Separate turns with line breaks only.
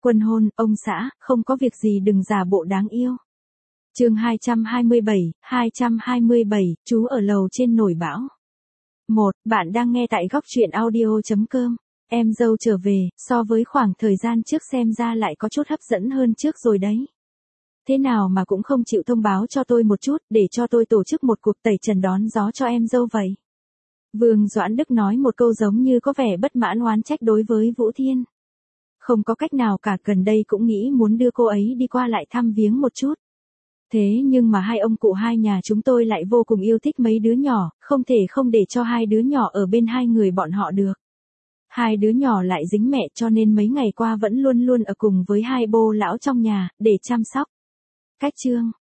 Quân hôn, ông xã, không có việc gì đừng giả bộ đáng yêu. Chương 227, chú ở lầu trên nổi bão. 1. Bạn đang nghe tại góc truyện audio.com. Em dâu trở về, so với khoảng thời gian trước xem ra lại có chút hấp dẫn hơn trước rồi đấy. Thế nào mà cũng không chịu thông báo cho tôi một chút, để cho tôi tổ chức một cuộc tẩy trần đón gió cho em dâu vậy. Vương Doãn Đức nói một câu giống như có vẻ bất mãn oán trách đối với Vũ Thiên. Không có cách nào cả, gần đây cũng nghĩ muốn đưa cô ấy đi qua lại thăm viếng một chút. Thế nhưng mà hai ông cụ hai nhà chúng tôi lại vô cùng yêu thích mấy đứa nhỏ, không thể không để cho hai đứa nhỏ ở bên hai người bọn họ được. Hai đứa nhỏ lại dính mẹ cho nên mấy ngày qua vẫn luôn luôn ở cùng với hai bô lão trong nhà, để chăm sóc. Cách chương